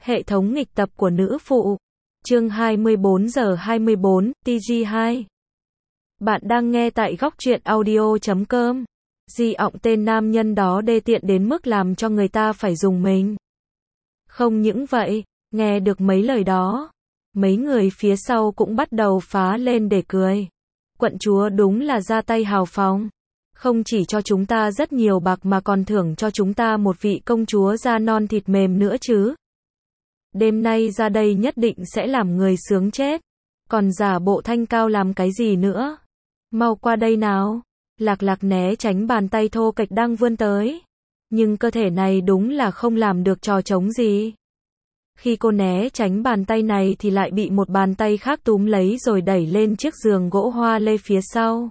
Hệ thống nghịch tập của nữ phụ. Chương 24 giờ 24, TG2. Bạn đang nghe tại góc truyện audio.com. Di ọng tên nam nhân đó đê tiện đến mức làm cho người ta phải dùng mình. Không những vậy, nghe được mấy lời đó, mấy người phía sau cũng bắt đầu phá lên để cười. Quận chúa đúng là ra tay hào phóng. Không chỉ cho chúng ta rất nhiều bạc mà còn thưởng cho chúng ta một vị công chúa da non thịt mềm nữa chứ. Đêm nay ra đây nhất định sẽ làm người sướng chết. Còn giả bộ thanh cao làm cái gì nữa? Mau qua đây nào. Lạc Lạc né tránh bàn tay thô kệch đang vươn tới. Nhưng cơ thể này đúng là không làm được trò trống gì. Khi cô né tránh bàn tay này thì lại bị một bàn tay khác túm lấy rồi đẩy lên chiếc giường gỗ hoa lê phía sau.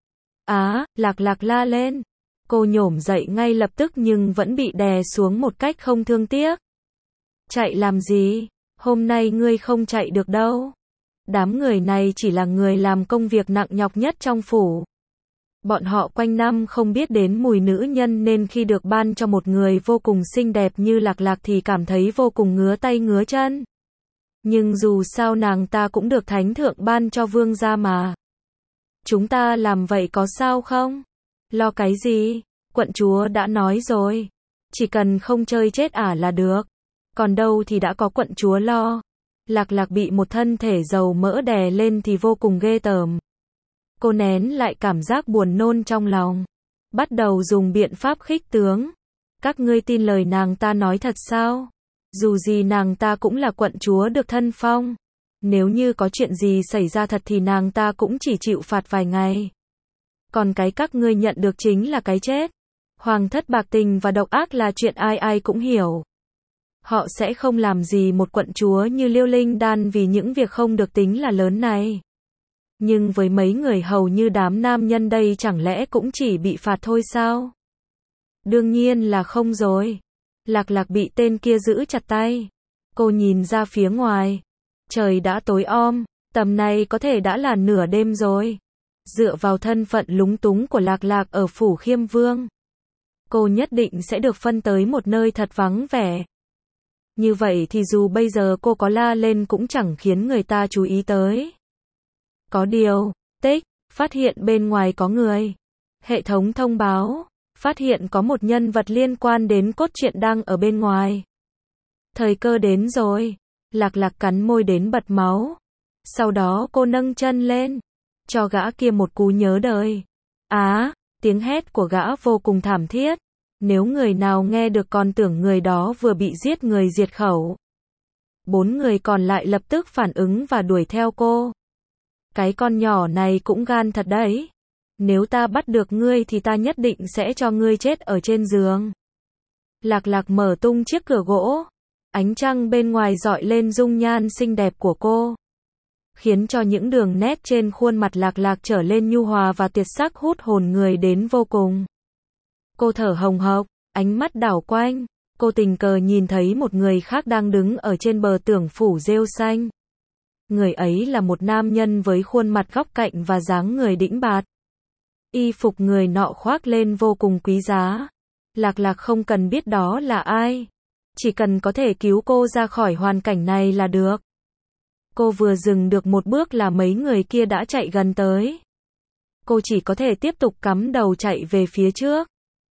Lạc Lạc la lên. Cô nhổm dậy ngay lập tức nhưng vẫn bị đè xuống một cách không thương tiếc. Chạy làm gì? Hôm nay ngươi không chạy được đâu. Đám người này chỉ là người làm công việc nặng nhọc nhất trong phủ. Bọn họ quanh năm không biết đến mùi nữ nhân nên khi được ban cho một người vô cùng xinh đẹp như Lạc Lạc thì cảm thấy vô cùng ngứa tay ngứa chân. Nhưng dù sao nàng ta cũng được thánh thượng ban cho vương gia mà. Chúng ta làm vậy có sao không? Lo cái gì? Quận chúa đã nói rồi. Chỉ cần không chơi chết là được. Còn đâu thì đã có quận chúa lo. Lạc Lạc bị một thân thể dầu mỡ đè lên thì vô cùng ghê tởm. Cô nén lại cảm giác buồn nôn trong lòng. Bắt đầu dùng biện pháp khích tướng. Các ngươi tin lời nàng ta nói thật sao? Dù gì nàng ta cũng là quận chúa được thân phong. Nếu như có chuyện gì xảy ra thật thì nàng ta cũng chỉ chịu phạt vài ngày. Còn cái các ngươi nhận được chính là cái chết. Hoàng thất bạc tình và độc ác là chuyện ai ai cũng hiểu. Họ sẽ không làm gì một quận chúa như Liêu Linh Đan vì những việc không được tính là lớn này. Nhưng với mấy người hầu như đám nam nhân đây chẳng lẽ cũng chỉ bị phạt thôi sao? Đương nhiên là không rồi. Lạc Lạc bị tên kia giữ chặt tay. Cô nhìn ra phía ngoài. Trời đã tối om, tầm này có thể đã là nửa đêm rồi. Dựa vào thân phận lúng túng của Lạc Lạc ở phủ Khiêm Vương, cô nhất định sẽ được phân tới một nơi thật vắng vẻ. Như vậy thì dù bây giờ cô có la lên cũng chẳng khiến người ta chú ý tới. Có điều, phát hiện bên ngoài có người. Hệ thống thông báo, phát hiện có một nhân vật liên quan đến cốt truyện đang ở bên ngoài. Thời cơ đến rồi. Lạc Lạc cắn môi đến bật máu. Sau đó cô nâng chân lên, cho gã kia một cú nhớ đời. Tiếng hét của gã vô cùng thảm thiết. Nếu người nào nghe được còn tưởng người đó vừa bị giết người diệt khẩu. 4 người còn lại lập tức phản ứng và đuổi theo cô. Cái con nhỏ này cũng gan thật đấy. Nếu ta bắt được ngươi thì ta nhất định sẽ cho ngươi chết ở trên giường. Lạc Lạc mở tung chiếc cửa gỗ. Ánh trăng bên ngoài rọi lên dung nhan xinh đẹp của cô, khiến cho những đường nét trên khuôn mặt Lạc Lạc trở lên nhu hòa và tuyệt sắc hút hồn người đến vô cùng. Cô thở hồng hộc, ánh mắt đảo quanh, cô tình cờ nhìn thấy một người khác đang đứng ở trên bờ tường phủ rêu xanh. Người ấy là một nam nhân với khuôn mặt góc cạnh và dáng người đĩnh bạt. Y phục người nọ khoác lên vô cùng quý giá. Lạc Lạc không cần biết đó là ai. Chỉ cần có thể cứu cô ra khỏi hoàn cảnh này là được. Cô vừa dừng được một bước là mấy người kia đã chạy gần tới. Cô chỉ có thể tiếp tục cắm đầu chạy về phía trước.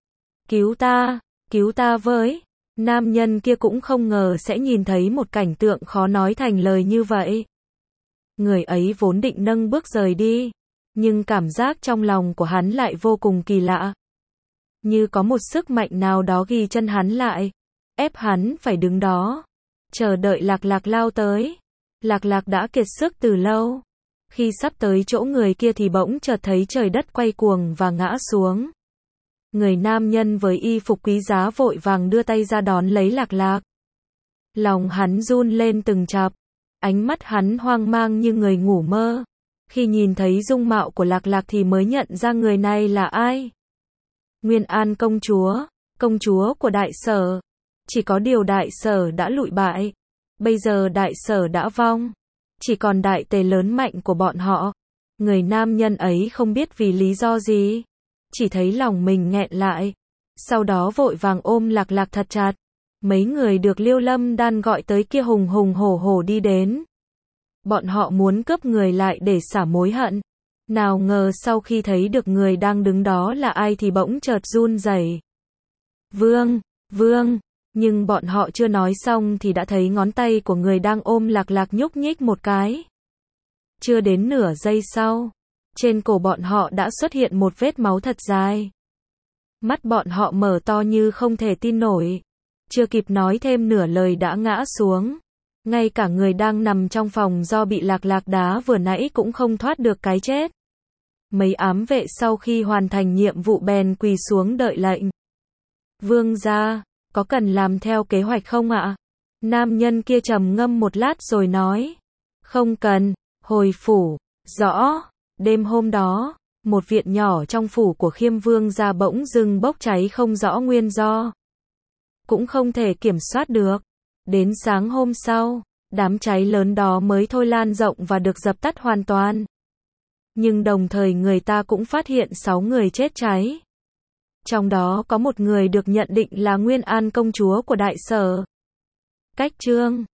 Cứu ta với. Nam nhân kia cũng không ngờ sẽ nhìn thấy một cảnh tượng khó nói thành lời như vậy. Người ấy vốn định nâng bước rời đi. Nhưng cảm giác trong lòng của hắn lại vô cùng kỳ lạ. Như có một sức mạnh nào đó ghi chân hắn lại. Ép hắn phải đứng đó. Chờ đợi Lạc Lạc lao tới. Lạc Lạc đã kiệt sức từ lâu. Khi sắp tới chỗ người kia thì bỗng chợt thấy trời đất quay cuồng và ngã xuống. Người nam nhân với y phục quý giá vội vàng đưa tay ra đón lấy Lạc Lạc. Lòng hắn run lên từng chập. Ánh mắt hắn hoang mang như người ngủ mơ. Khi nhìn thấy dung mạo của Lạc Lạc thì mới nhận ra người này là ai. Nguyên An công chúa của Đại Sở. Chỉ có điều Đại Sở đã lụi bại. Bây giờ Đại Sở đã vong. Chỉ còn đại tề lớn mạnh của bọn họ. Người nam nhân ấy không biết vì lý do gì. Chỉ thấy lòng mình nghẹn lại. Sau đó vội vàng ôm Lạc Lạc thật chặt. mấy người được Liêu Lâm Đan gọi tới kia hùng hùng hổ hổ đi đến. Bọn họ muốn cướp người lại để xả mối hận. Nào ngờ sau khi thấy được người đang đứng đó là ai thì bỗng chợt run rẩy. Vương, Vương, nhưng bọn họ chưa nói xong thì đã thấy ngón tay của người đang ôm Lạc Lạc nhúc nhích một cái. Chưa đến nửa giây sau, trên cổ bọn họ đã xuất hiện một vết máu thật dài. Mắt bọn họ mở to như không thể tin nổi. Chưa kịp nói thêm nửa lời đã ngã xuống. Ngay cả người đang nằm trong phòng do bị Lạc Lạc đá vừa nãy cũng không thoát được cái chết. Mấy ám vệ sau khi hoàn thành nhiệm vụ bèn quỳ xuống đợi lệnh. Vương gia, có cần làm theo kế hoạch không ạ? Nam nhân kia trầm ngâm một lát rồi nói. Không cần, hồi phủ. Rõ, đêm hôm đó, một viện nhỏ trong phủ của Khiêm Vương gia bỗng dưng bốc cháy không rõ nguyên do. Cũng không thể kiểm soát được. Đến sáng hôm sau, đám cháy lớn đó mới thôi lan rộng và được dập tắt hoàn toàn. Nhưng đồng thời người ta cũng phát hiện 6 người chết cháy. Trong đó có một người được nhận định là Nguyên An công chúa của Đại Sở. Cách chương